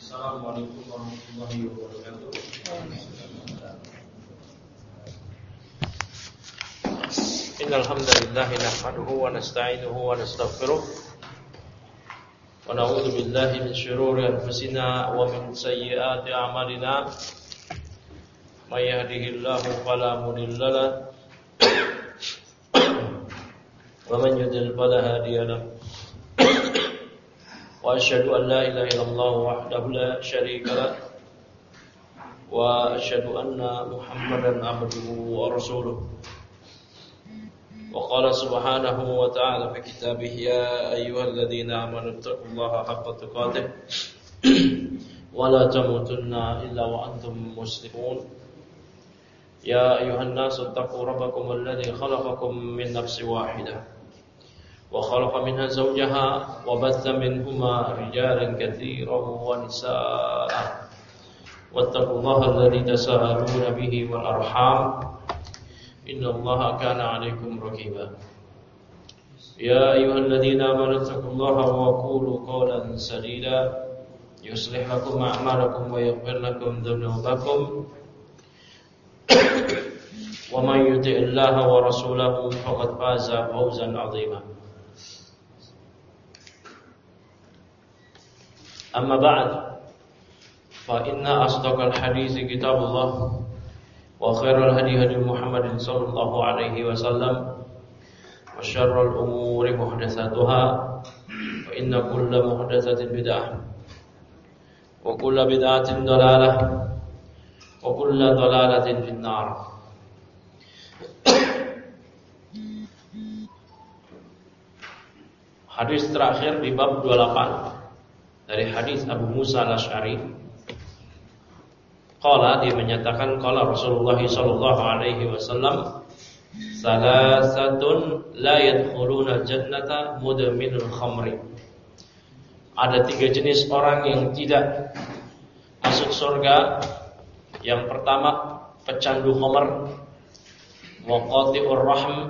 Assalamualaikum warahmatullahi wabarakatuh. Innal hamdalillah nahmaduhu wa nasta'inuhu wa nastaghfiruh wa na'udzu billahi min shururi anfusina wa min sayyiati a'malina. May yahdihillahu fala mudilla lahu wa man yudlil fala hadiya lahu. Wa asyhadu an la ilaha illallah wahdahu la syarika lah wa asyhadu anna Muhammadan abduhu wa rasuluh. Wa qala subhanahu wa ta'ala fi kitabih ya ayyuhalladzina amanu taqullaha haqqa tuqatih wa la tamutunna illa wa antum muslimun. Ya ayyuhan nasu taqu rabbakum alladzi khalaqakum min nafsin wahidah wa khalaqa minha zawjaha wa batha minhuma rijalan katsiran wa nisaa'a wattaqullaha alladzi tasaaluna bihi wal arham innallaha kana 'alaikum raqiba. Ya ayyuhalladzina amanu taqullaha wa qulu qawlan sadida yuslih lakum a'malakum wa yaghfir lakum dhunubakum wa man yuti'illaha wa rasulahu faqad faza fawzan 'azima. Amma ba'd, fa inna asdaqal haditsi kitabullah wa khairal hadi hadi Muhammadin sallallahu alaihi wasallam wa syarrul umuri muhdatsatuha wa inna kulla muhdatsatin bid'ah wa kulla bid'atin dhalalah wa kulla dhalalatin finnar. Hadis terakhir di bab 28 dari hadis Abu Musa al-Asy'ari. Qala, dia menyatakan qala Rasulullah sallallahu alaihi wasallam, salasatun la yadkhuluna jannata mudminul khamri. Ada 3 jenis orang yang tidak masuk surga. Yang pertama, pecandu khamr, wa qati'ur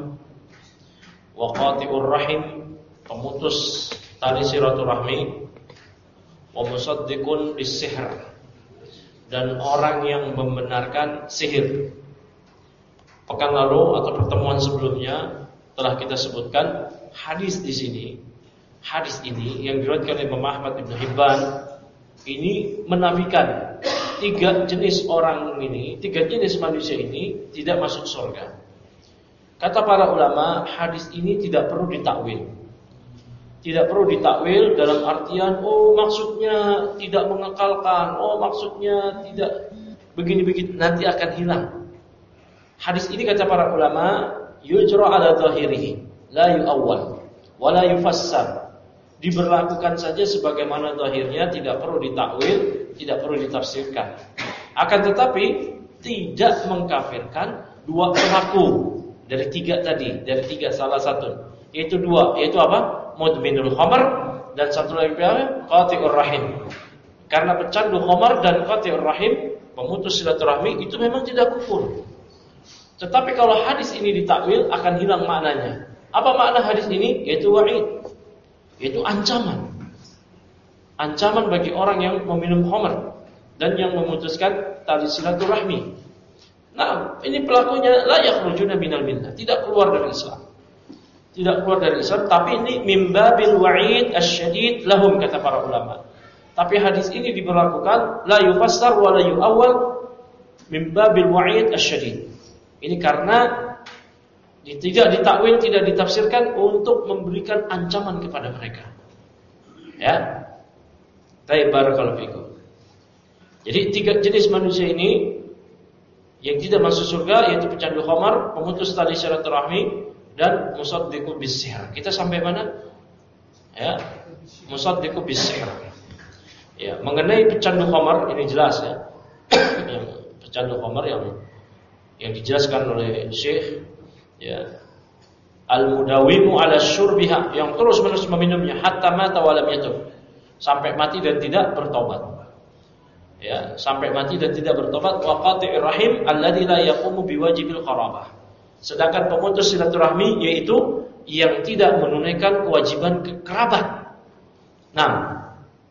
rahim, pemutus tali silaturahmi, wa musaddiqun bis-sihr, dan orang yang membenarkan sihir. Pekan lalu atau pertemuan sebelumnya telah kita sebutkan hadis di sini. Hadis ini yang diriwayatkan oleh Imam Ahmad bin Hibban ini menafikan 3 jenis orang ini, 3 jenis manusia ini tidak masuk surga. Kata para ulama, hadis ini tidak perlu ditakwil. Tidak perlu ditakwil dalam artian maksudnya tidak mengekalkan, maksudnya tidak begini-begini, nanti akan hilang. Hadis ini kata para ulama yujra ala zahirihi la yu'awwal wa la yufassar. Diberlakukan saja sebagaimana zahirnya, tidak perlu ditakwil, tidak perlu ditafsirkan. Akan tetapi tidak mengkafirkan 2 pelaku dari 3 tadi, dari 3 salah satu. Yaitu 2, yaitu apa? Mudminul khamr, dan satu lagi qati'ur rahim. Karena pecandu khamr dan qati'ur rahim, pemutus silaturahmi, itu memang tidak kufur. Tetapi kalau hadis ini ditakwil akan hilang maknanya. Apa makna hadis ini? Yaitu wa'id, yaitu ancaman. Ancaman bagi orang yang meminum khamr dan yang memutuskan tali silaturahmi. Nah, ini pelakunya la yakhrujuna minal millah, tidak keluar dari Islam. Tidak keluar dari Islam, tapi ini mimbabil wa'id asyadid lahum, kata para ulama. Tapi hadis ini diberlakukan la yufassar wa la yu'awwal mimbabil wa'id asyadid. Ini karena tidak ditakwil, tidak ditafsirkan untuk memberikan ancaman kepada mereka. Ya. Baik, barakallahu fikum. Jadi 3 jenis manusia ini yang tidak masuk surga, yaitu pecandu khamar, pemutus tali silaturahmi, dan musaddiqu bis-sihr. Kita sampai mana? Ya, musaddiqu bis-sihr. Ya, mengenai pecandu khamar ini jelas ya. Pecandu khamar yang dijelaskan oleh Syekh ya, al-mudawimu 'ala syurbiha, yang terus-menerus meminumnya hatta mata wa lam yatub, sampai mati dan tidak bertobat. Ya, sampai mati dan tidak bertobat. Wa qati'ir rahim alladzi la yaqumu biwajibil qarabah. Sedangkan pemutus silaturahmi yaitu yang tidak menunaikan kewajiban kerabat. Nah,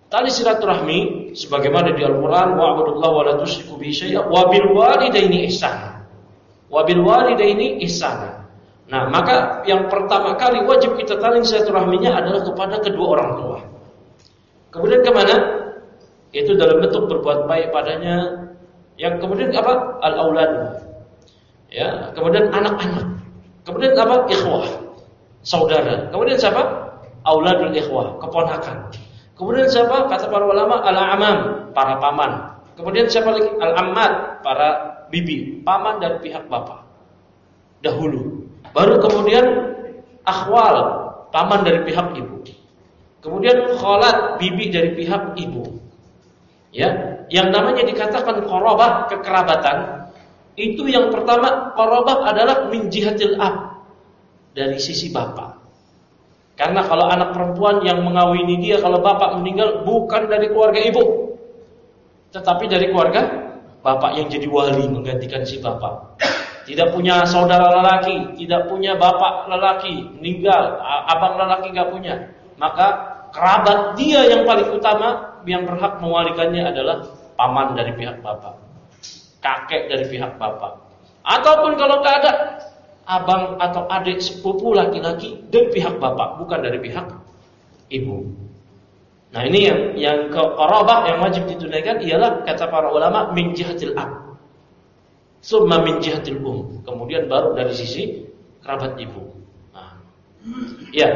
tali silaturahmi sebagaimana di Al-Qur'an wa'budullaha wa la tusyriku bihi syai'an wa bil walidaini ihsana. Wa bil walidaini ihsana. Nah, maka yang pertama kali wajib kita tali silaturahminya adalah kepada kedua orang tua. Kemudian kemana? Itu dalam bentuk berbuat baik padanya. Yang kemudian apa? Al-aulad. Ya, kemudian anak-anak. Kemudian apa? Ikhwah, saudara. Kemudian siapa? Auladul ikhwah, keponakan. Kemudian siapa? Kata para ulama, al-amam, para paman. Kemudian siapa lagi? Al-ammat, para bibi, paman dari pihak bapak. Dahulu. Baru kemudian akhwal, paman dari pihak ibu. Kemudian khalat, bibi dari pihak ibu. Ya, yang namanya dikatakan qarabah, kekerabatan, itu yang pertama qarabah adalah min jihatil ab, dari sisi bapak. Karena kalau anak perempuan yang mengawini dia kalau bapak meninggal bukan dari keluarga ibu, tetapi dari keluarga bapak yang jadi wali menggantikan si bapak. Tidak punya saudara lelaki, tidak punya bapak lelaki, meninggal, abang lelaki enggak punya. Maka kerabat dia yang paling utama yang berhak mewalikannya adalah paman dari pihak bapak, kakek dari pihak bapak. Ataupun kalau enggak ada, abang atau adik sepupu laki-laki dari pihak bapak, bukan dari pihak ibu. Nah, ini yang qarabah yang wajib ditunaikan ialah kata para ulama min jihatil ab, summa min jihatil kemudian baru dari sisi kerabat ibu. Nah, ya.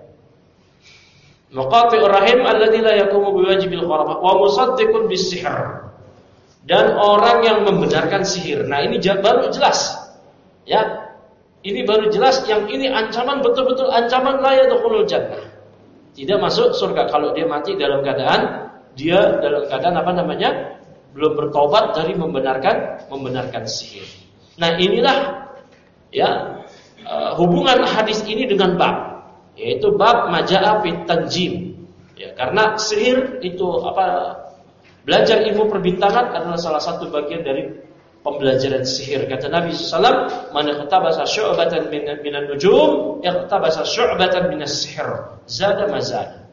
Maqati'ur rahim alladzi la yaqumu biwajibil qarabah wa musaddiqun bis-sihr. Dan orang yang membenarkan sihir. Nah, ini baru jelas. Ya. Ini baru jelas, yang ini ancaman, betul-betul ancaman la yadkhulul jannah. Tidak masuk surga kalau dia mati dalam keadaan apa namanya? Belum bertobat dari membenarkan sihir. Nah, inilah ya hubungan hadis ini dengan bab, yaitu bab majaa fit tanjim. Ya, karena sihir itu belajar ilmu perbintangan adalah salah satu bagian dari pembelajaran sihir. Kata Nabi SAW, "Man iqtabasa syu'batan minan nujum, iqtabasa syu'batan minas sihr, zada mazada."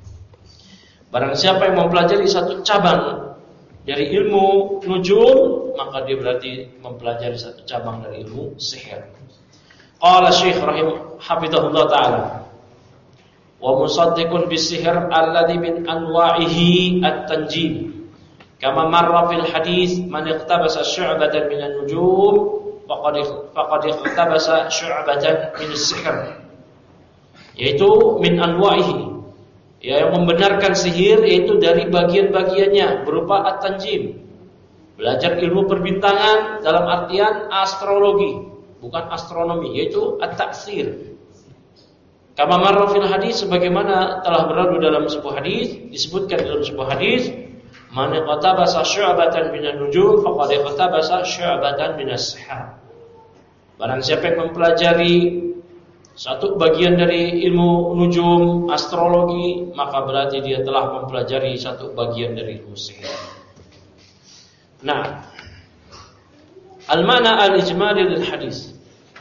Barang siapa yang mempelajari satu cabang dari ilmu nujum, maka dia berarti mempelajari satu cabang dari ilmu sihir. Qala Syekh hafizahullah taala, "Wa musaddiqun bis-sihr alladhi min anwa'ihi at-tanjim." Kama marra fil hadis man iqtabasa syu'batan minan nujum faqad iqtabasa syu'batan minas sihr. Yaitu min anwa'ihi. Ya, yang membenarkan sihir yaitu dari bagian-bagiannya berupa at-tanjim. Belajar ilmu perbintangan dalam artian astrologi, bukan astronomi, yaitu at-ta'sir. Kama marra fil hadis, sebagaimana telah berlalu dalam sebuah hadis, disebutkan dalam sebuah hadis, man iqtabasa syu'batan minan nujum faqad iqtabasa syu'batan minas sihr. Barang siapa yang mempelajari satu bagian dari ilmu nujum, astrologi, maka berarti dia telah mempelajari satu bagian dari ilmu sihir. Nah, al-makna al-ijmali lil hadis.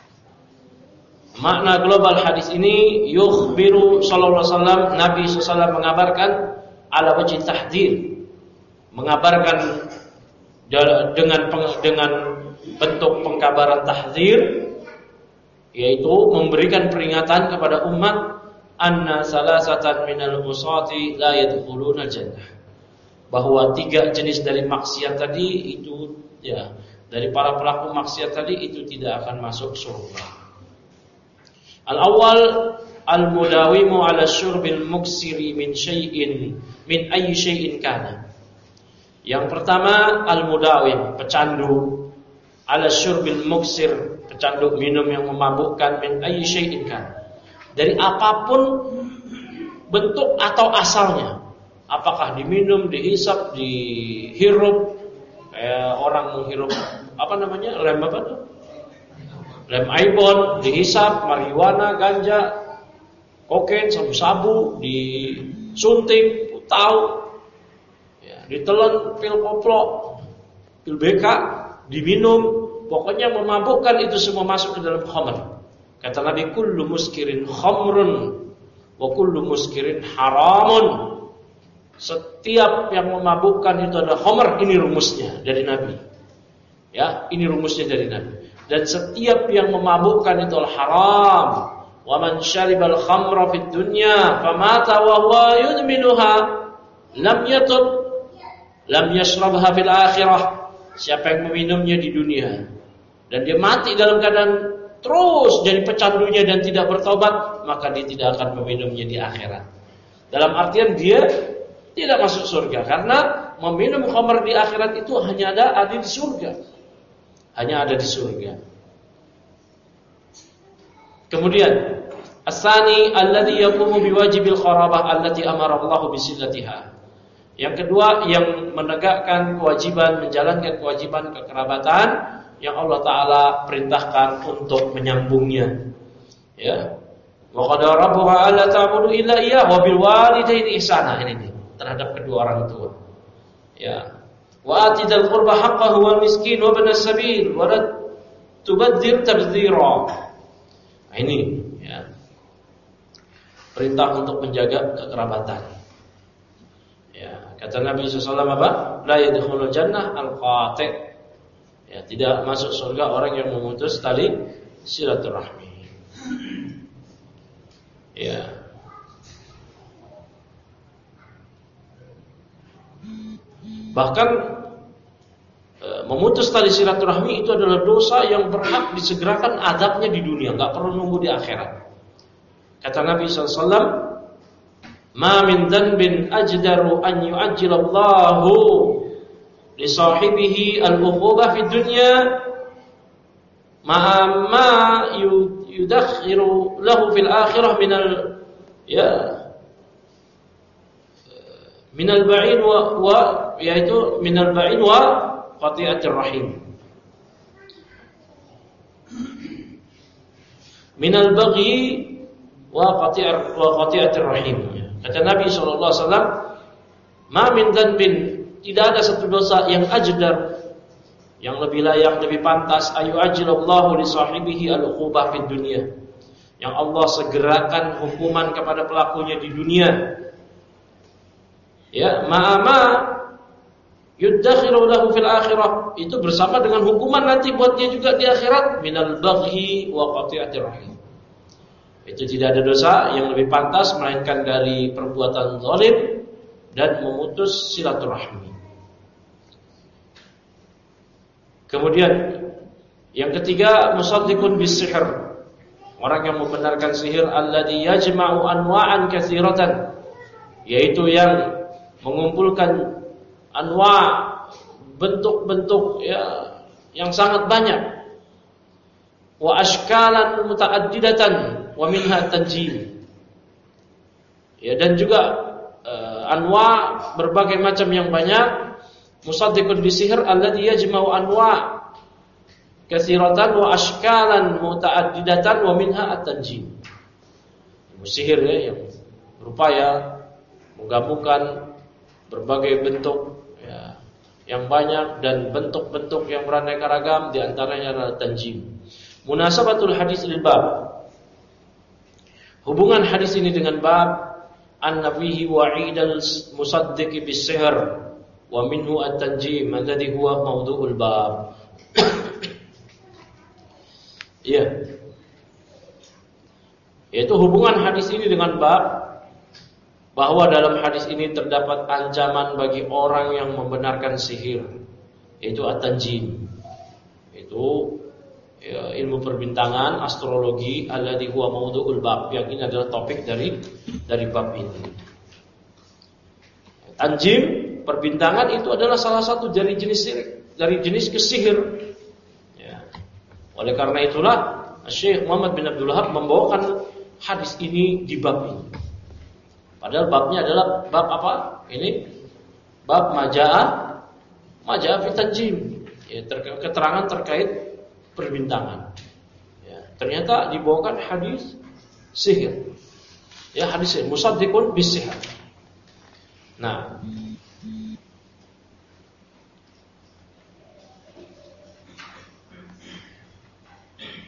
Makna global hadis ini, yukhbiru sallallahu alaihi wasallam, Nabi sallallahu alaihi wasallam mengabarkan ala wajhi tahdzir, mengabarkan dengan bentuk pengkabaran tahdzir, yaitu memberikan peringatan kepada umat anna salasatan minal usati la yadkhuluna jannah, bahwa 3 jenis dari maksiat tadi itu, ya, dari para pelaku maksiat tadi itu tidak akan masuk surga. Al-awwal al-mudawimu ala syurbil muksiri min syai'in min ayyi syai'in kana. Yang pertama al-mudawim, pecandu, ala syurbil muksir, pecandu minum yang memabukkan, min ayyi syai'in kan, dari apapun bentuk atau asalnya, apakah diminum, dihisap, dihirup, kayak orang menghirup lem aibon, dihisap, marijuana, ganja, kokain, sabu-sabu, disuntik, tahu, ya, ditelan pil koplo, pil BK, diminum, pokoknya memabukkan, itu semua masuk ke dalam khamr. Kata Nabi, kullu muskirin khamrun wa kullu muskirin haramun. Setiap yang memabukkan itu adalah khamr, ini rumusnya dari Nabi. Ya, ini rumusnya dari Nabi. Dan setiap yang memabukkan itu adalah haram. Wa man syaribal khamra fid dunya famata wa huwa yudminuha lam yatub lam yashrabha fil akhirah. Siapa yang meminumnya di dunia dan dia mati dalam keadaan terus jadi pecandunya dan tidak bertobat, maka dia tidak akan meminumnya di akhirat. Dalam artian dia tidak masuk surga karena meminum khamr di akhirat itu hanya ada di surga. Hanya ada di surga. Kemudian as-sani alladhi yaqumu biwajibil qarabah allati amara Allah bisillatiha. Yang kedua, yang menegakkan kewajiban, menjalankan kewajiban kekerabatan yang Allah Ta'ala perintahkan untuk menyambungnya. Ya. Wa qadara rabbuka alla ta'budu illa iyyahu wa bil walidayni ihsana. Ini terhadap kedua orang tua. Ya. Wa atidal qurba haqqahu wal miskin wa ibnas sabil wa la tubadzir tabdzira. Ini ya. Perintah untuk menjaga kekerabatan. Ya, kata Nabi SAW apa? La yadkhulul jannah al-qati'. Ya, tidak masuk surga orang yang memutus tali silaturahmi. Ya. Bahkan memutus tali silaturahmi itu adalah dosa yang berhak disegerakan adabnya di dunia, enggak perlu nunggu di akhirat. Kata Nabi SAW, ma min dhanbin ajdaru an yu'ajjilallahu li sahibihi al-uqubah fid dunya ma yudakhiru lahu fil akhirah min al-ba'in wa yaitu min al-ba'in wa qati'atir rahim, min al-baghi wa qati'atir rahim. Kata Nabi SAW, ma min dhanbin, tidak ada satu dosa yang ajdar, yang lebih layak, lebih pantas, ayu ajilallahu li sahibihi al-uqubah fid dunya, yang Allah segerakan hukuman kepada pelakunya di dunia. Ya, ma'ama yudakhiru lahu fil akhirah, itu bersama dengan hukuman nanti buat dia juga di akhirat, minal baghi wa qati'atir rahim. Itu tidak ada dosa yang lebih pantas melainkan dari perbuatan zalim dan memutus silaturahmi. Kemudian yang ketiga, musaddiqun bis-sihr. Orang yang membenarkan sihir alladzi yajma'u anwa'an katsiratan, yaitu yang mengumpulkan anwa' bentuk-bentuk ya yang sangat banyak. Wa ashkalan muta'addidatan wa minha tanjim. Ya, dan juga anwa berbagai macam yang banyak. Musaddiqun bisihir alladhi yajma'u anwa katsiratan wa ashkalan muta'addidatan wa minha at-tanjim. Sihir ya, yang berupaya menggabungkan berbagai bentuk ya, yang banyak dan bentuk-bentuk yang beraneka ragam, di antaranya adalah tanjim. Munasabatul hadis lil bab. Hubungan hadis ini dengan bab an-nafihi wa'idal musaddiqi bis-sihr wa minhu at-tanjim alladhi huwa mawdu'ul bab. Ya. Yaitu hubungan hadis ini dengan bab, bahwa dalam hadis ini terdapat ancaman bagi orang yang membenarkan sihir, yaitu at-tanjim. Itu ya, ilmu perbintangan, astrologi, alladhi huwa mawdu'ul bab, yang ini adalah topik dari bab ini. Tanjim, perbintangan itu adalah salah satu dari jenis kesihir. Ya. Oleh karena itulah Syekh Muhammad bin Abdul Wahab membawakan hadis ini di bab ini. Padahal babnya adalah bab apa? Ini bab majaa fi tanjim. Ya, keterangan terkait perbintangan. Ya, ternyata dibawakan hadis sihir. Ya, hadis sihir, musaddiqun bis-sihr. Nah,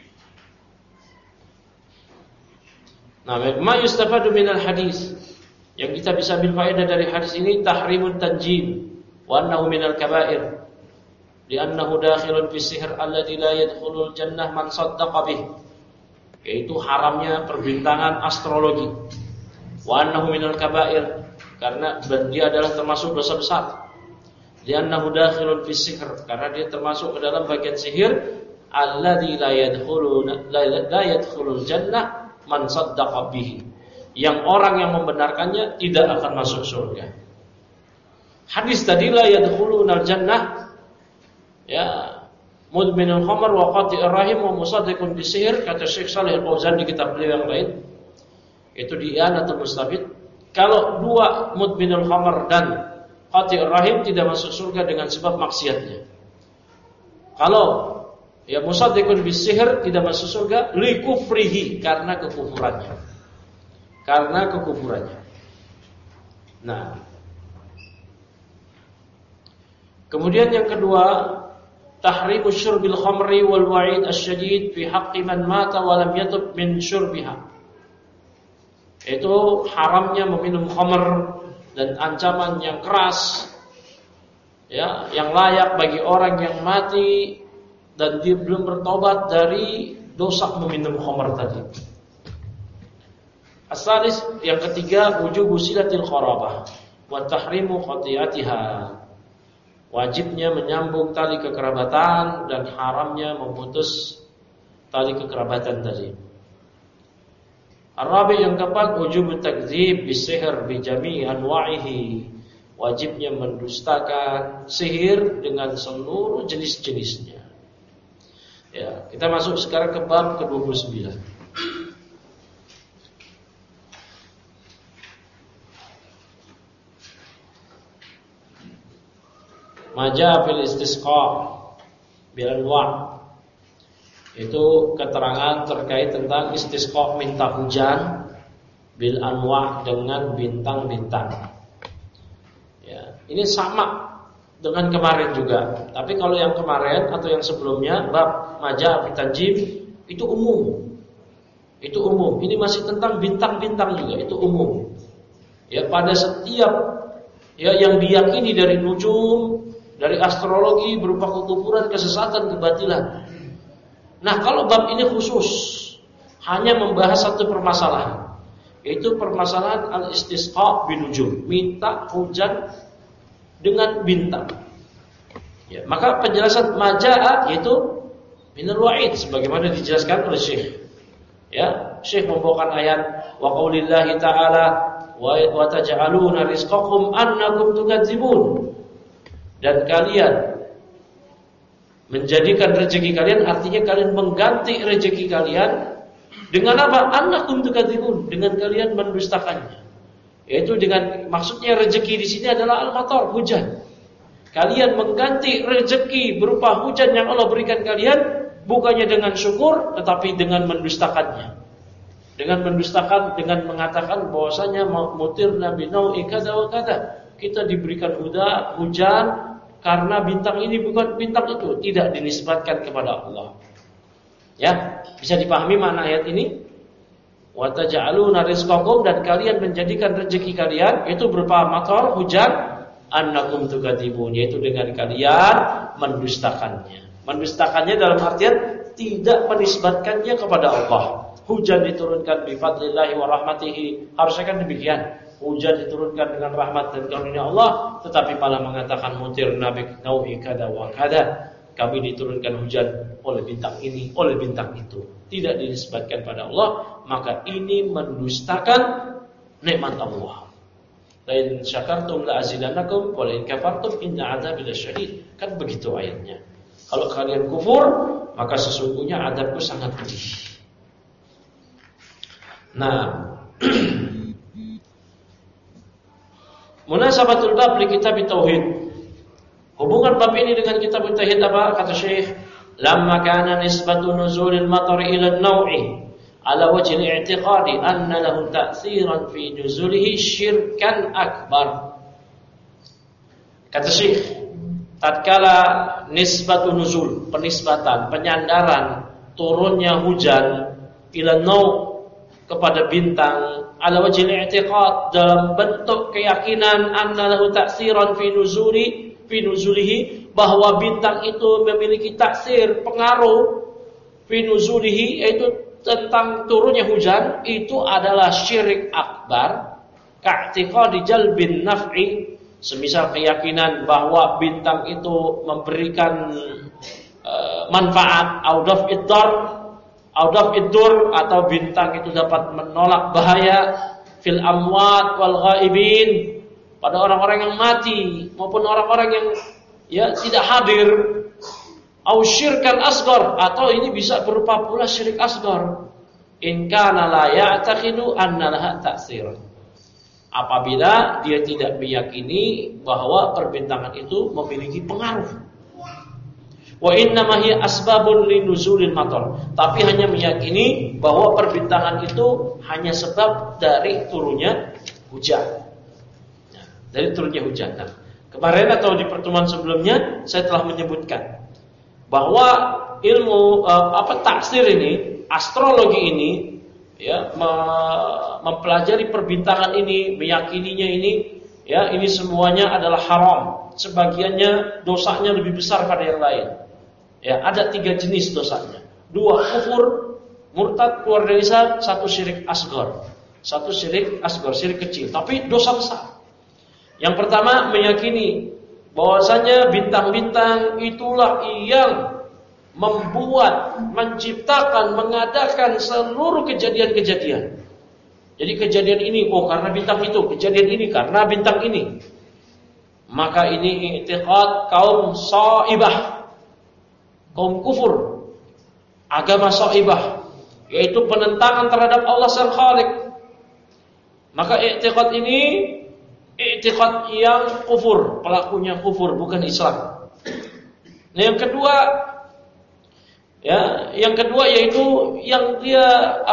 ma yustafadu minal hadis. Yang kita bisa ambil faedah dari hadis ini tahrimun tanjim wa annahu minal kaba'ir. Li'annahu dakhilun fi sihr alladzi la yadkhulul jannah man saddaqa bih. Yaitu haramnya perbintangan astrologi. Wa annahu minal kaba'ir, karena dia adalah termasuk dosa besar. Li'annahu dakhilun fi sihr, karena dia termasuk ke dalam bagian sihir alladzi la yadkhulul jannah man saddaqa bih. Yang orang yang membenarkannya tidak akan masuk surga. Hadis tadi la yadkhulunal jannah, ya, mudminul khamr wa qati'ir rahim wa musaddiqun bisihir, kata Syekh Shalih Al-Fauzan di kitab beliau yang lain, itu di I'anatul Mustafid. Kalau dua mudminul khamr dan qati'ir rahim tidak masuk surga dengan sebab maksiatnya. Kalau ya musaddiqun bisihir tidak masuk surga li kufrihi, karena kekufurannya. Karena kekufurannya. Nah, kemudian yang kedua, tahrimu syurbil khamri wal wa'id asyadid fi haqqi man mata wa lam yatub min syurbiha. Itu haramnya meminum khamr dan ancaman yang keras, ya, yang layak bagi orang yang mati dan dia belum bertobat dari dosa meminum khamr tadi. Asalis, yang ketiga, wujubu silatil qarabah wa tahrimu qati'atiha. Wajibnya menyambung tali kekerabatan dan haramnya memutus tali kekerabatan tadi. Ar-rabi, yang keempat, wujubu takdzib bisihr bi jami'i anwa'ihi. Wajibnya mendustakan sihir dengan seluruh jenis-jenisnya. Ya, kita masuk sekarang ke bab ke-29. Maja fil istisqa bil anwa', itu keterangan terkait tentang istisqa, minta hujan, bil anwa', dengan bintang-bintang. Ya, ini sama dengan kemarin juga. Tapi kalau yang kemarin atau yang sebelumnya bab maja fil tanjim itu umum. Itu umum. Ini masih tentang bintang-bintang juga, itu umum. Ya, pada setiap ya yang diyakini dari nujum, dari astrologi berupa kekufuran, kesesatan, kebatilan. Nah, kalau bab ini khusus hanya membahas satu permasalahan, yaitu permasalahan al-istisqa binujum, minta hujan dengan bintang. Ya, maka penjelasan majaa yaitu minal wa'id sebagaimana dijelaskan oleh Syekh. Ya, Syekh membawakan ayat wa qaulillahi ta'ala wa taj'aluna rizqakum annakum tukadzibun. Dan kalian menjadikan rezeki kalian, artinya kalian mengganti rezeki kalian dengan apa? Annakum tukadzibun, dengan kalian mendustakannya. Yaitu dengan, maksudnya rezeki di sini adalah al-matar, hujan. Kalian mengganti rezeki berupa hujan yang Allah berikan kalian bukannya dengan syukur, tetapi dengan mendustakannya. Dengan mendustakan, dengan mengatakan bahwasanya mutirna binau'i kada wa kada. Kita diberikan hujan karena bintang ini bukan bintang itu, tidak dinisbatkan kepada Allah. Ya, bisa dipahami makna ayat ini? Wa taj'aluna rizqakum, dan kalian menjadikan rezeki kalian itu berupa matar, hujan, annakum tukadzibun, yaitu dengan kalian mendustakannya. Mendustakannya dalam artian tidak menisbatkannya kepada Allah. Hujan diturunkan bi fadlillahi wa rahmatihi, harusnya kan demikian. Hujan diturunkan dengan rahmat dan karunia Allah, tetapi malah mengatakan mutir nabi nau'i kada wa kada. Kami diturunkan hujan oleh bintang ini, oleh bintang itu. Tidak dinisbatkan pada Allah, maka ini mendustakan nikmat Allah. La in syakartum la azidannakum wa la in kafartum inna 'adzabi lasyadid. Kan begitu ayatnya. Kalau kalian kufur, maka sesungguhnya azabku sangat pedih. Nah, munasabatul bab li kitab tauhid. Hubungan bab ini dengan kitab tauhid apa? Kata Syekh, lamma kana nisbatu nuzulil matar ila an-naw'i ala wajhi al-i'tiqadi anna lahu ta'thiran fi nuzulihi syirkan akbar. Kata Syekh, tatkala nisbatu nuzul, penisbatan, penyandaran turunnya hujan ila an-naw', kepada bintang ala wajhil i'tiqad, dalam bentuk keyakinan anna lahu ta'siran fi nuzulihi, bahwa bintang itu memiliki taksir, pengaruh fi nuzulihi, yaitu tentang turunnya hujan, itu adalah syirik akbar. Ka'tiqadi jalbin naf'i, semisal keyakinan bahwa bintang itu memberikan manfaat, audaf iddur, atau bintang itu dapat menolak bahaya fil amwat wal ghaibin, pada orang-orang yang mati maupun orang-orang yang tidak hadir. Au syirkan asghar, atau ini bisa berupa pula syirik asghar. In kana la ya'taqidu anna laha ta'sir, apabila dia tidak meyakini bahwa perbintangan itu memiliki pengaruh. Wa innama hiya asbabun linuzulil matar, tapi hanya meyakini bahwa perbintangan itu hanya sebab dari turunnya hujan. Nah, dari turunnya hujan. Nah, kemarin atau di pertemuan sebelumnya saya telah menyebutkan bahwa ilmu taksir ini, astrologi ini, mempelajari perbintangan ini, meyakininya ini, ini semuanya adalah haram. Sebagiannya dosanya lebih besar pada yang lain. Ada 3 jenis dosanya. 2 kufur, murtad, keluar dari Islam. 1 syirik asghar. 1 syirik asghar, syirik kecil, tapi dosa besar. Yang pertama, meyakini bahwasanya bintang-bintang itulah yang membuat, menciptakan, mengadakan seluruh kejadian-kejadian. Jadi kejadian ini karena bintang itu, kejadian ini karena bintang ini. Maka ini i'tiqad kaum shaibah, kaum kufur, agama shaibah, yaitu penentangan terhadap Allah Sang Khaliq. Maka i'tiqad ini i'tiqad yang kufur, pelakunya kufur, bukan Islam. Nah, yang kedua yaitu yang dia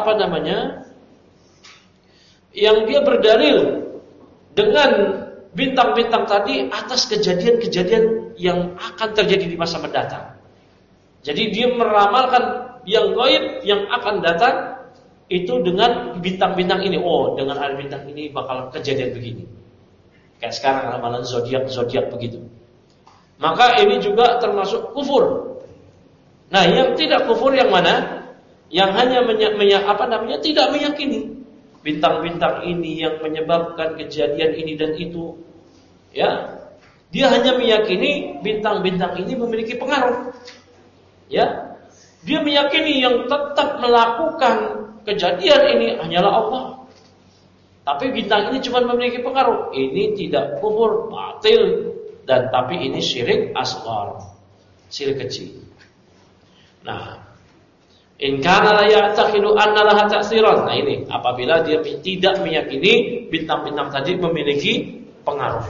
yang dia berdalil dengan bintang-bintang tadi atas kejadian-kejadian yang akan terjadi di masa mendatang. Jadi dia meramalkan yang gaib yang akan datang itu dengan bintang-bintang ini. Dengan ada bintang ini bakal kejadian begini. Kayak sekarang ramalan zodiak begitu. Maka ini juga termasuk kufur. Nah, yang tidak kufur yang mana? Yang hanya tidak meyakini bintang-bintang ini yang menyebabkan kejadian ini dan itu. Dia hanya meyakini bintang-bintang ini memiliki pengaruh. Dia meyakini yang tetap melakukan kejadian ini hanyalah Allah. Tapi bintang ini cuma memiliki pengaruh. Ini tidak kufur, batil, dan tapi ini syirik asghar, syirik kecil. Nah, in kana la ya'taqidu anna laha ta'siran. Nah, ini apabila dia tidak meyakini bintang-bintang tadi memiliki pengaruh.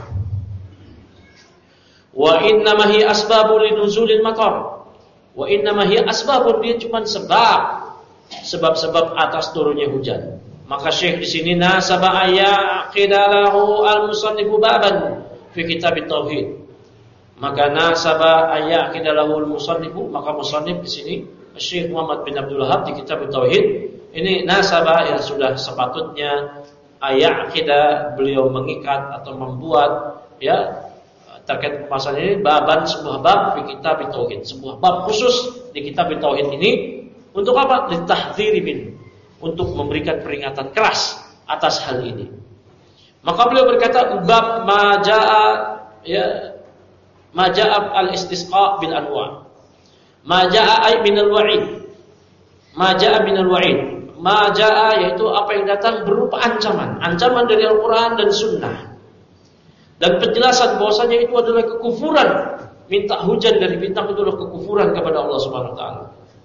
Wa innama hiya asbabun linuzulil matar. Wa innama hiya asbabun, dia cuma sebab-sebab atas turunnya hujan. Maka Syekh di sini nasaba ayaqidalahu al-musannifu baban fi kitab tauhid. Maka nasaba ayaqidalahu al-musannifu, maka musannif di sini Syekh Muhammad bin Abdul Wahhab di kitab tauhid ini nasaba yang sudah sepatutnya ayaqidah, beliau mengikat atau membuat terkait masalah ini baban, sebuah bab fi kitab tauhid, sebuah bab khusus di kitab tauhid ini untuk apa? Litahdziri min, untuk memberikan peringatan keras atas hal ini. Maka beliau berkata bab maja'a al-istisqa bil anwa. Maja'a ay minal wa'id. Maja'a minal wa'id. Maja'a yaitu apa yang datang berupa ancaman dari Al-Qur'an dan Sunnah. Dan penjelasan bahwasanya itu adalah kekufuran. Minta hujan dari bintang itu adalah kekufuran kepada Allah Subhanahu wa taala.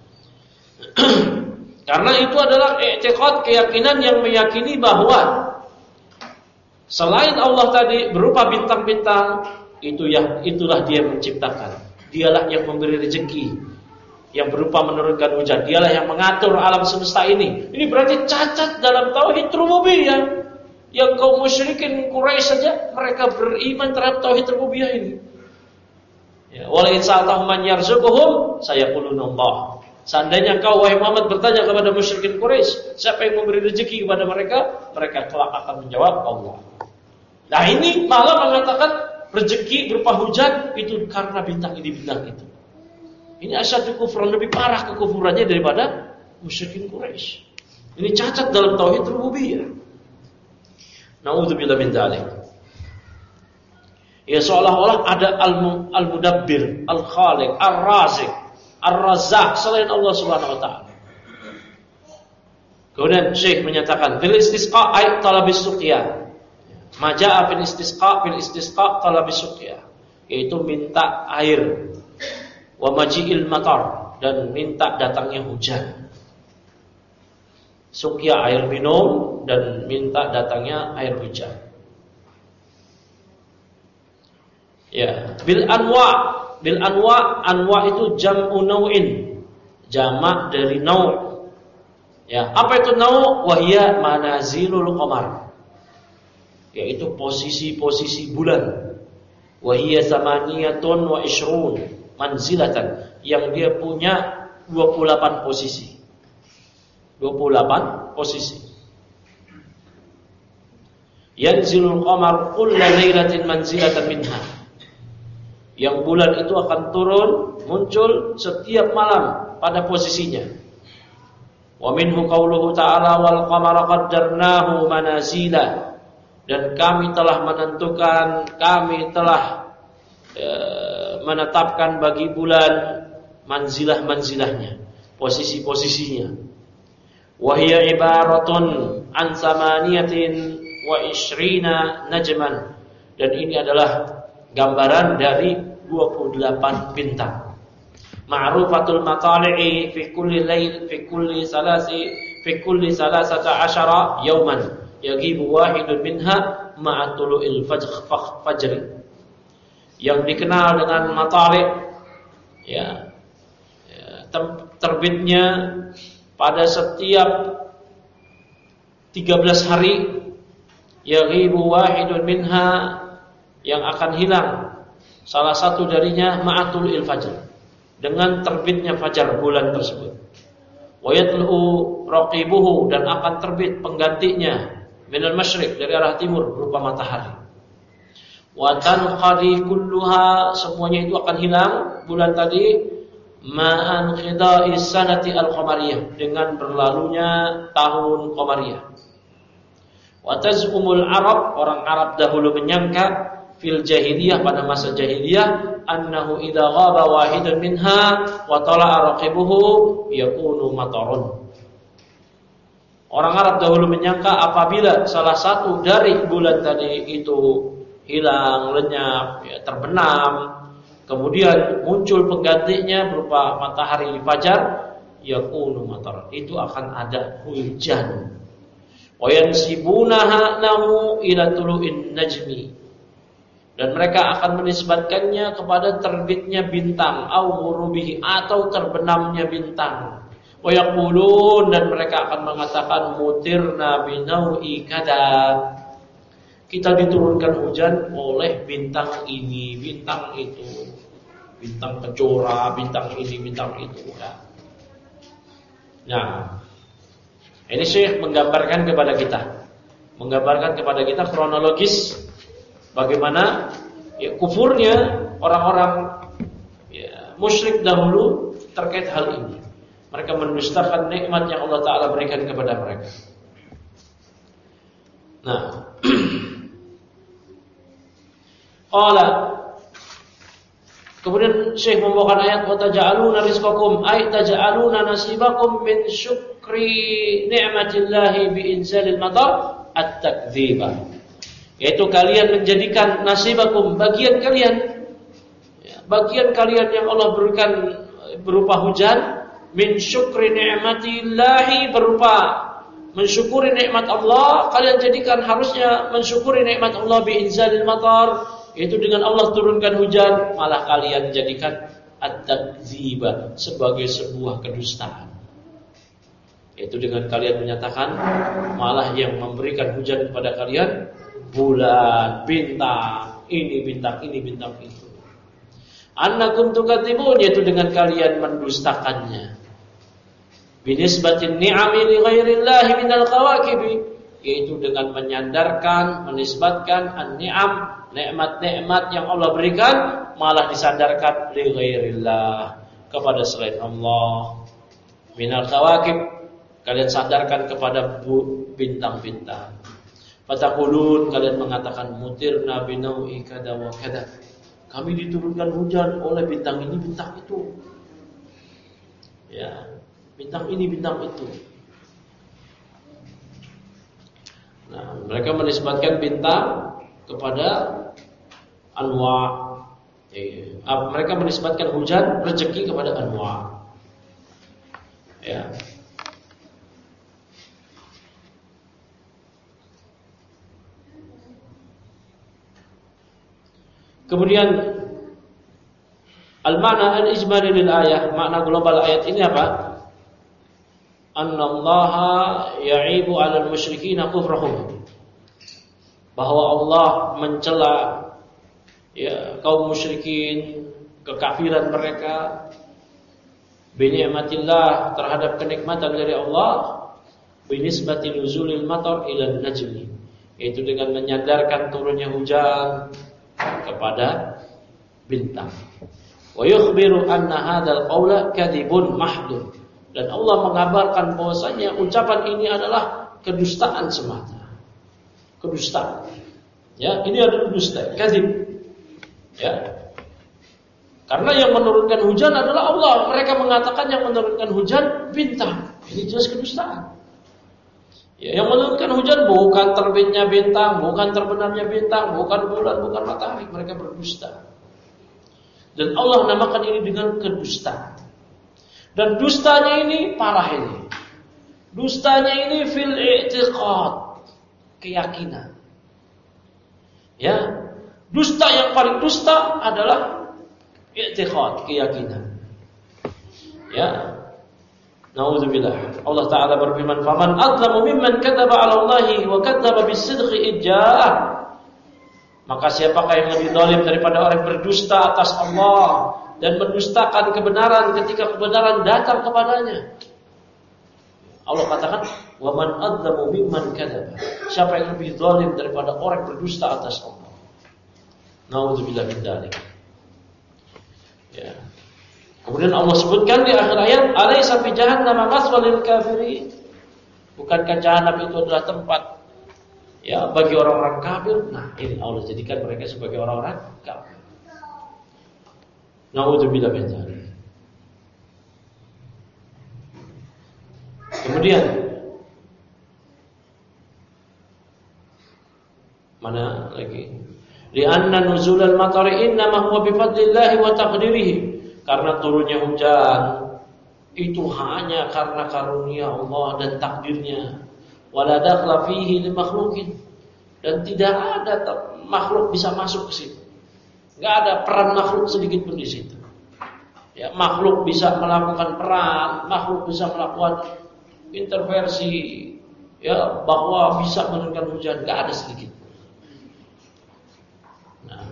Karena itu adalah i'tiqad, keyakinan yang meyakini bahwa selain Allah tadi berupa bintang-bintang, itulah dia menciptakan. Dialah yang memberi rezeki, yang berupa menurunkan hujan. Dialah yang mengatur alam semesta ini. Ini berarti cacat dalam tauhid rububiyah. Yang kaum musyrikin Quraisy saja mereka beriman terhadap tauhid rububiyah ini. Wala in sa'altahum man yarzuquhum sayaquluna Allah. Seandainya kau wahai Muhammad bertanya kepada musyrikin Quraisy, siapa yang memberi rezeki kepada mereka? Mereka kelak akan menjawab Allah. Nah ini malah mengatakan rezeki berupa hujan itu karena bintang ini bintang itu. Ini asyaddu kufran, lebih parah kekufurannya daripada musyrikin Quraisy. Ini cacat dalam tauhid rububiyah. Nauzubillah min dzalik. Ya seolah-olah ada al-mudabbir, al-khaliq, ar-razik, ar-razzaq selain Allah Subhanahu wa taala. Kemudian Syekh menyatakan fil istisqa ay talabis suqya. Majaa fil istisqa talabis suqya, yaitu minta air. Wa maji'il matar, dan minta datangnya hujan. Suqya air minum dan minta datangnya air hujan. Ya, bil anwa itu jam'u nau'in, jamak dari nau'. Ya, apa itu nau'? Wahia manazilul qamar, yaitu posisi-posisi bulan. Wahia samaniyatun wa ishrun manzilatan, yang dia punya 28 posisi. 28 posisi. Yanzilul qamar kulla lailatin manzilatan minha, yang bulan itu akan turun, muncul setiap malam pada posisinya. Wa minhu qauluhu ta'ala wal qamara qaddarnahu manazila, dan kami telah menentukan, kami telah menetapkan bagi bulan manzilah-manzilahnya, posisi-posisinya. Wa hiya ibaratun an samaniyatin wa ishrina najman, dan ini adalah gambaran dari 28 bintang. Ma'rufatul matali'i fi kulli lail fi kulli salasata asyara yawman yagibu wahidun minha ma'a tulu'il fajri, yang dikenal dengan matali', ya, terbitnya pada setiap 13 hari, yagibu wahidun minha, yang akan hilang salah satu darinya ma'atul fajr, dengan terbitnya fajar bulan tersebut. Wa yatlu raqibuhu, dan akan terbit penggantinya minal masyriq, dari arah timur, berupa matahari. Wa tanqadi kulluha, semuanya itu akan hilang bulan tadi, ma'an khida'is sanati al-qamariyah, dengan berlalunya tahun qamariyah. Wa tazumul Arab, orang Arab dahulu menyangka fil jahiliyah, pada masa jahiliyah, annahu idza ghaba wahidun minha wa tala'a raqibuhu yakunu matarun. Orang Arab dahulu menyangka apabila salah satu dari bulan tadi itu hilang, lenyap, ya, terbenam, kemudian muncul penggantinya berupa matahari fajar, yakunu matar, itu akan ada hujan. Wa yansibunaha lahu ila tulu'in najmi, dan mereka akan menisbatkannya kepada terbitnya bintang, au ghurubihi, atau terbenamnya bintang. Wa yaqulun, dan mereka akan mengatakan mutirna binau'i kada, kita diturunkan hujan oleh bintang ini, bintang itu, bintang kejora, bintang ini, bintang itu. Nah, ini Syekh menggambarkan kepada kita kronologis bagaimana ya, kufurnya orang-orang ya, musyrik dahulu terkait hal ini. Mereka mendustakan nikmat yang Allah Ta'ala berikan kepada mereka. Nah, kemudian Syekh membawakan ayat wa taj'aluna rizqakum ay taj'aluna nasibakum min syukri ni'matillahi bi inzalil matar at-takdziba, yaitu kalian menjadikan nasibakum, bagian kalian yang Allah berikan berupa hujan, min syukri ni'matillahi, berupa mensyukuri nikmat Allah, kalian jadikan harusnya mensyukuri nikmat Allah bi inzalil matar, itu dengan Allah turunkan hujan, malah kalian jadikan at-takdziba sebagai sebuah kedustaan. Itu dengan kalian menyatakan malah yang memberikan hujan kepada kalian bulan, bintang ini, bintang ini, bintang itu. Annakum tukadzibun, yaitu dengan kalian mendustakannya. Binisbatin ni'ami li ghairillahi minal kawakibi, yaitu dengan menyandarkan, menisbatkan an-ni'am, nikmat-nikmat yang Allah berikan malah disandarkan li ghairillah, kepada selain Allah. Minal kawakib, kalian sandarkan kepada bintang-bintang. Fataqulun, kalian mengatakan mutirna binau'i kada wa kada, kami diturunkan hujan oleh bintang ini, bintang itu. Ya, bintang ini, bintang itu. Nah, mereka menisbatkan bintang kepada anwa. Mereka menisbatkan hujan, rezeki kepada anwa. Ya. Kemudian al-makna al-ijmali lil ayah, makna global ayat ini apa? Annallaha ya'ibu 'alal musyrikin kufrahum. Bahwa Allah mencela ya kaum musyrikin, kekafiran mereka, bi ni'matillah, terhadap kenikmatan dari Allah, binisbati nuzulil matar ila najmi, yaitu dengan menyandarkan turunnya hujan kepada bintang. Wa yukhbiru anna hadzal qawla kadhibun mahdud, dan Allah mengabarkan bahwasanya ucapan ini adalah kedustaan semata. Kedustaan. Ya, ini adalah dusta, kadzib. Ya. Karena yang menurunkan hujan adalah Allah. Mereka mengatakan yang menurunkan hujan bintang. Ini jelas kedustaan. Ya, yang menurunkan hujan bukan terbitnya bintang, bukan terbenamnya bintang, bukan bulan, bukan matahari. Mereka berdusta. Dan Allah namakan ini dengan kedustaan. Dan dustanya ini parah ini. Dustanya ini fil i'tiqad, keyakinan. Ya, dusta yang paling dusta adalah i'tiqad, keyakinan. Ya. Nauzubillah. Allah Ta'ala berfirman, "Faman adzlamu mimman kadzaba 'ala Allahi wa kadzaba bis-sidqi idja'ah." Maka siapakah yang lebih zalim daripada orang yang berdusta atas Allah dan mendustakan kebenaran ketika kebenaran datang kepadanya. Allah katakan, "Wa man adzlamu mimman kadzaba." Siapa yang lebih zalim daripada orang yang berdusta atas Allah? Nauzubillah min dzalik. Ya. Kemudian Allah sebutkan di akhir ayat, "Alaysa fi jahannama maswal lil kafirin." Bukankah jahanam itu adalah tempat ya bagi orang-orang kafir? Nah, ini Allah jadikan mereka sebagai orang-orang kafir. Nauzubillah min dzalik. Kemudian mana lagi? Li'anna nuzulal matari innama huwa bi fadlillahi wa taqdirihi. Karena turunnya hujan itu hanya karena karunia Allah dan takdirnya. Wala dakhla fihi li makhluqin, dan tidak ada makhluk bisa masuk ke situ. Enggak ada peran makhluk sedikit pun di situ. Ya, makhluk bisa melakukan peran, makhluk bisa melakukan intervensi ya bahwa bisa menurunkan hujan, enggak ada sedikit. Nah.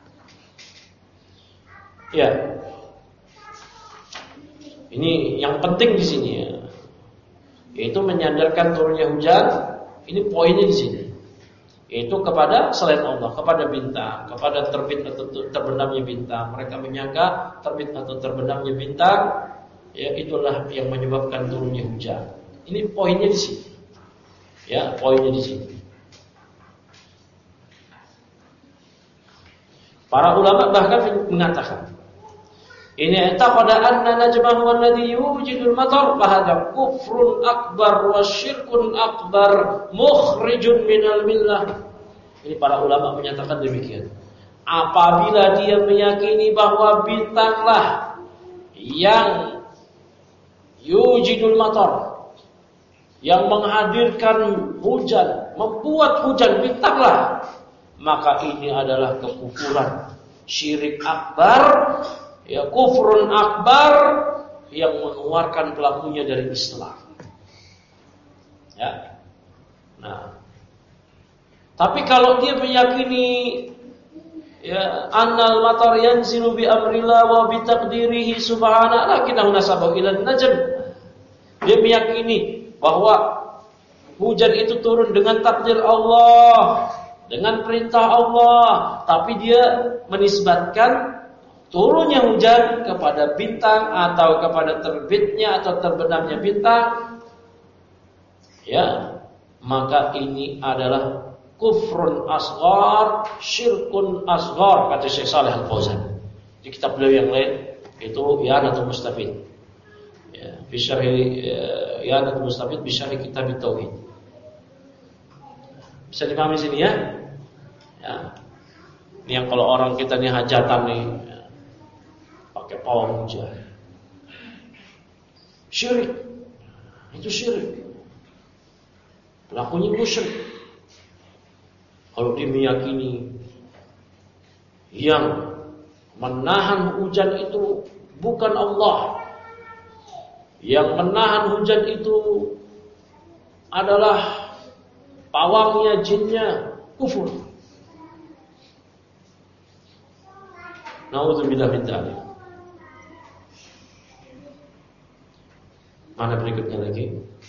Ya. Ini yang penting di sini ya, yaitu menyandarkan turunnya hujan. Ini poinnya di sini, yaitu kepada selain Allah, kepada bintang, kepada terbit atau terbenamnya bintang. Mereka menyangka terbit atau terbenamnya bintang, ya itulah yang menyebabkan turunnya hujan. Ini poinnya di sini, ya poinnya di sini. Para ulama bahkan mengatakan, ini i'taqada anna najmahu alladhi yujidul matar fahadha kufrun akbar wa syirkun akbar mukhrijun minal millah. Ini para ulama menyatakan demikian. Apabila dia meyakini bahwa bintanglah yang yujidul matar, yang menghadirkan hujan, membuat hujan, bintanglah, maka ini adalah kekufuran, syirik akbar, ya kufrun akbar yang mengeluarkan pelakunya dari Islam. Ya. Nah, tapi kalau dia meyakini ya annal matar yanzilu bi amrillah wa bi taqdirihi subhanahu lakinahu nasabahu ila najm, Dia meyakini bahwa hujan itu turun dengan takdir Allah, dengan perintah Allah, tapi dia menisbatkan turunnya hujan kepada bintang atau kepada terbitnya atau terbenamnya bintang, ya, maka ini adalah kufrun asghar, syirkun asghar, kata Syekh Shalih Al-Fauzan di kitab beliau yang lain, itu I'anatul Mustafid, ya, fi syarh I'anatul Mustafid bi syarh kitab Tauhid. Bisa dipahami sini ya? Ya. Ini yang kalau orang kita nih hajatan nih, ya, pakai pawang hujan, syirik, itu syirik, pelakunya musyrik. Kalau dia meyakini yang menahan hujan itu bukan Allah, yang menahan hujan itu adalah pawangnya, jinnya, kufur. Na'udzubillah min dzalik. Mana berikutnya lagi?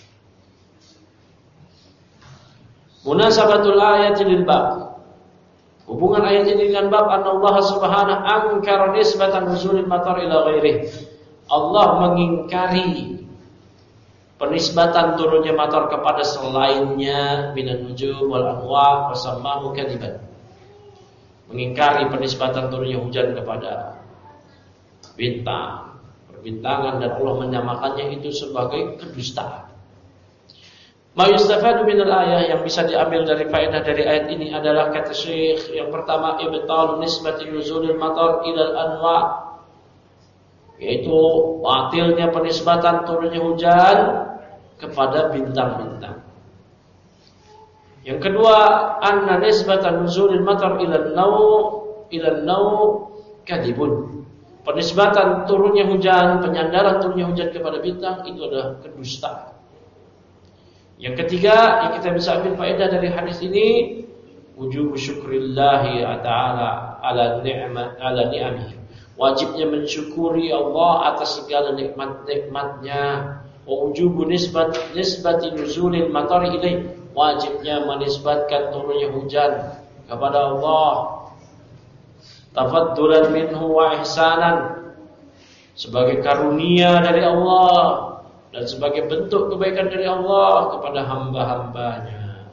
Munasabatul ayat lil bab. Hubungan ayat ini dengan bab anna Allah Subhanahu ankara nisbatan nuzulil matar ila ghairihi. Allah mengingkari penisbatan turunnya matar kepada selainnya minan nujum wal anwa wa sammahu kadiban. Mengingkari penisbatan turunnya hujan kepada bintang, perbintangan, dan Allah menyamakannya itu sebagai kedustaan. Ma yustafadu minal ayah, yang bisa diambil dari faedah dari ayat ini adalah, kata Syekh, yang pertama ibtal nisbati nuzulil matar ilal anwa, yaitu batilnya penisbatan turunnya hujan kepada bintang-bintang. Yang kedua, anna nisbatan nuzulil matar ilal naw kadibun. Penisbatan turunnya hujan, penyandaran turunnya hujan kepada bintang itu adalah kedustaan. Yang ketiga yang kita bisa ambil faedah dari hadis ini, wujub syukrillahi ta'ala ala ni'amihi. Wajibnya mensyukuri Allah atas segala nikmat-nikmatnya. Wa wujubu nisbati nuzulil matar ilaih. Wajibnya menisbatkan turunnya hujan kepada Allah. Tafaddulan minhu wa ihsanan, sebagai karunia dari Allah dan sebagai bentuk kebaikan dari Allah kepada hamba-hambanya.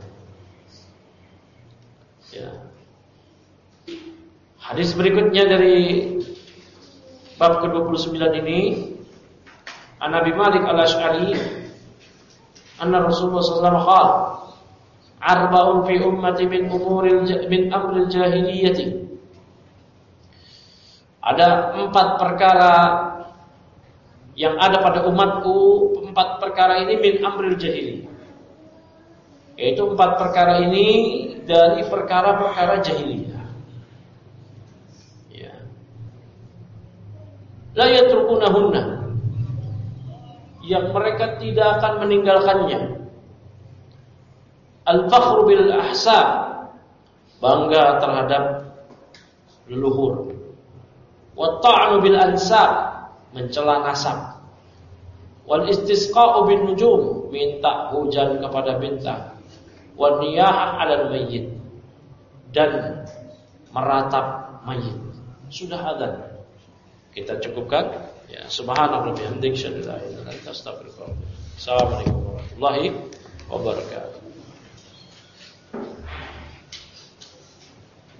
Ya. Hadis berikutnya dari bab ke-29 ini, An Abi Malik Al-Asy'ari anna Rasulullah sallallahu alaihi wasallam qala, arba'un fi ummati min amril jahiliyati. Ada 4 perkara yang ada pada umatku, 4 perkara ini min amril jahili, yaitu 4 perkara ini dari perkara-perkara jahiliyah. Ya. La yatrukunahunna, yang mereka tidak akan meninggalkannya. Al-fakhru bil ahsab, bangga terhadap leluhur. Wa ta'nu bil ansab, mencela nasab. Wal istisqa'u bin nujum, minta hujan kepada bintang. Wan niyahah 'alal mayyit, dan meratap mayit. Sudah adzan. Kita cukupkan. Ya, subhanallah bihamdihi, asyhadu an la ilaha illa anta, astaghfiruka wa atubu ilaik. Assalamualaikum warahmatullahi wabarakatuh.